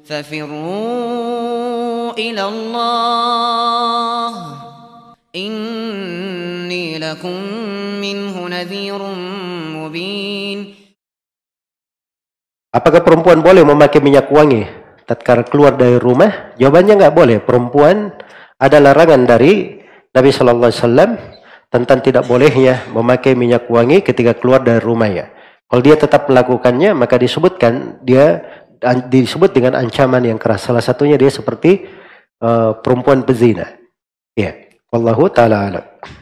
ففروا إلى الله إني لكم منه نذير مبين. Apakah perempuan boleh memakai minyak wangi tatkala keluar dari rumah? Jawabannya nggak boleh. Perempuan ada larangan dari Nabi Sallallahu Alaihi Wasallam tentang tidak bolehnya memakai minyak wangi ketika keluar dari rumahnya. Kalau dia tetap melakukannya, maka disebut dengan ancaman yang keras. Salah satunya dia seperti perempuan pezina. Ya, wallahu taala alam.